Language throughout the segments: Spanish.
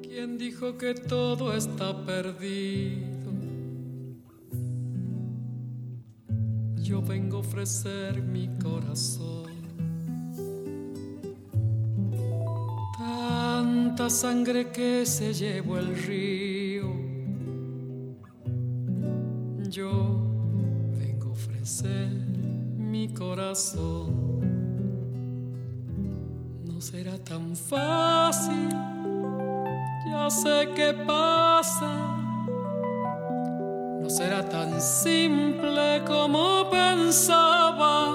¿Quién dijo que todo está perdido? Yo vengo a ofrecer mi corazón. Tanta sangre que se llevó el río. Yo vengo a ofrecer mi corazón. No será tan fácil, ya sé qué pasa. No será tan simple como pensaba,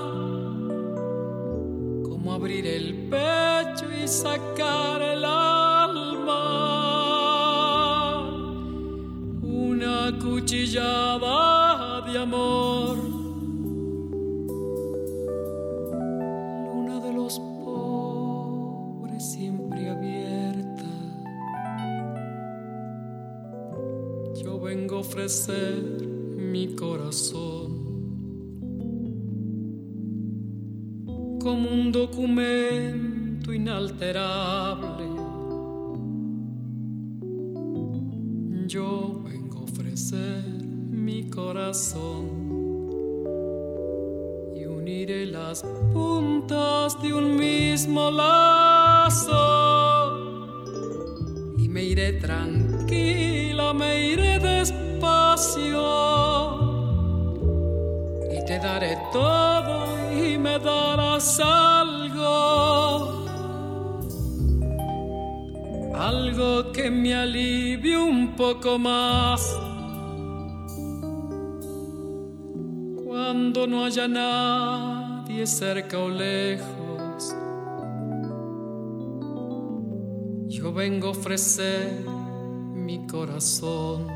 como abrir el pecho y sacar el alma. Una cuchillada de amor. Luna de los pobres siempre abierta. Yo vengo a ofrecer mi corazón como un documento inalterable. Yo vengo a ofrecer mi corazón y uniré las puntas de un mismo lazo y me iré tranquila, me iré despacio y te daré todo y me darás algo que me alivie un poco más cuando no haya nadie cerca o lejos. Yo vengo a ofrecer mi corazón.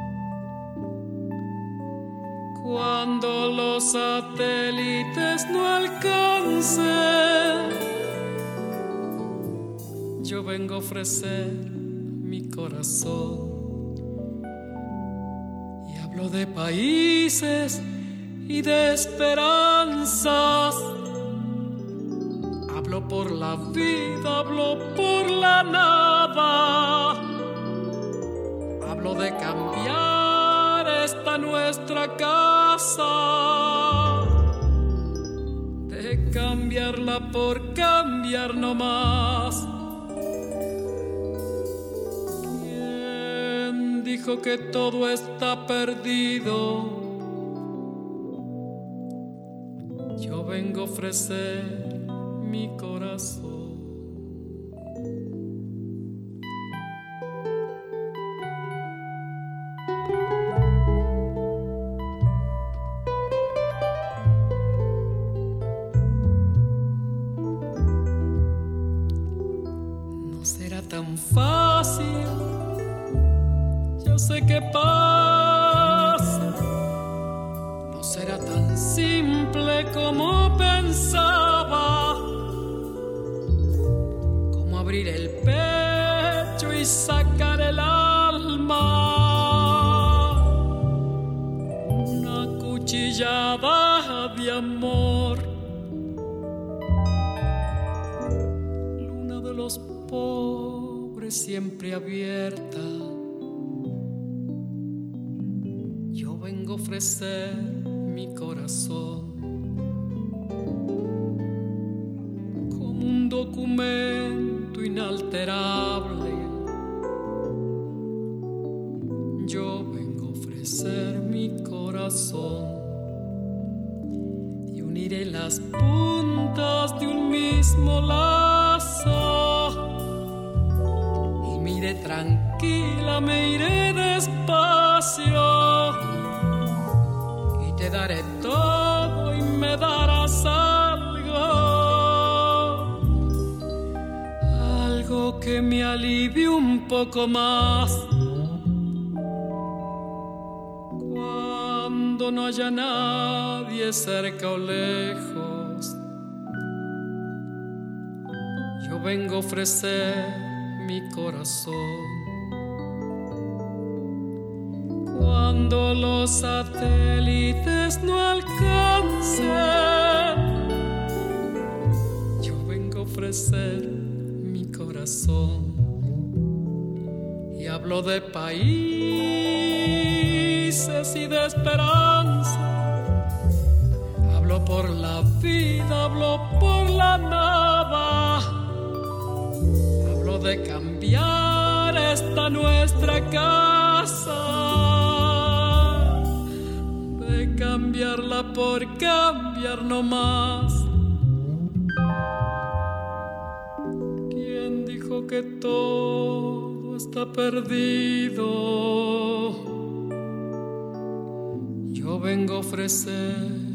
Cuando los satélites no alcancen, yo vengo a ofrecer mi corazón. Y hablo de países y de esperanzas. Hablo por la vida, hablo por la nada. Hablo de cambiar esta nuestra casa, de cambiarla por cambiar no más. ¿Quién dijo que todo está perdido? Yo vengo a ofrecer mi corazón. Tan fácil, yo sé qué pasa. No será tan simple como pensaba, como abrir el pecho y sacar el alma. Una cuchillada de amor. Luna de los pobres siempre abierta. Yo vengo a ofrecer mi corazón como un documento inalterable. Yo vengo a ofrecer mi corazón y uniré las puntas de un mismo lazo. Me iré tranquila, me iré despacio y te daré todo y me darás algo que me alivie un poco más cuando no haya nadie cerca o lejos. Yo vengo a ofrecer mi corazón. Cuando los satélites no alcancen, yo vengo a ofrecer mi corazón hablo de países y de esperanza. Hablo por la vida, hablo por la nada. Hablo de cambiar esta nuestra casa, de cambiarla por cambiar no más. ¿Quién dijo que todo está perdido? Yo vengo a ofrecer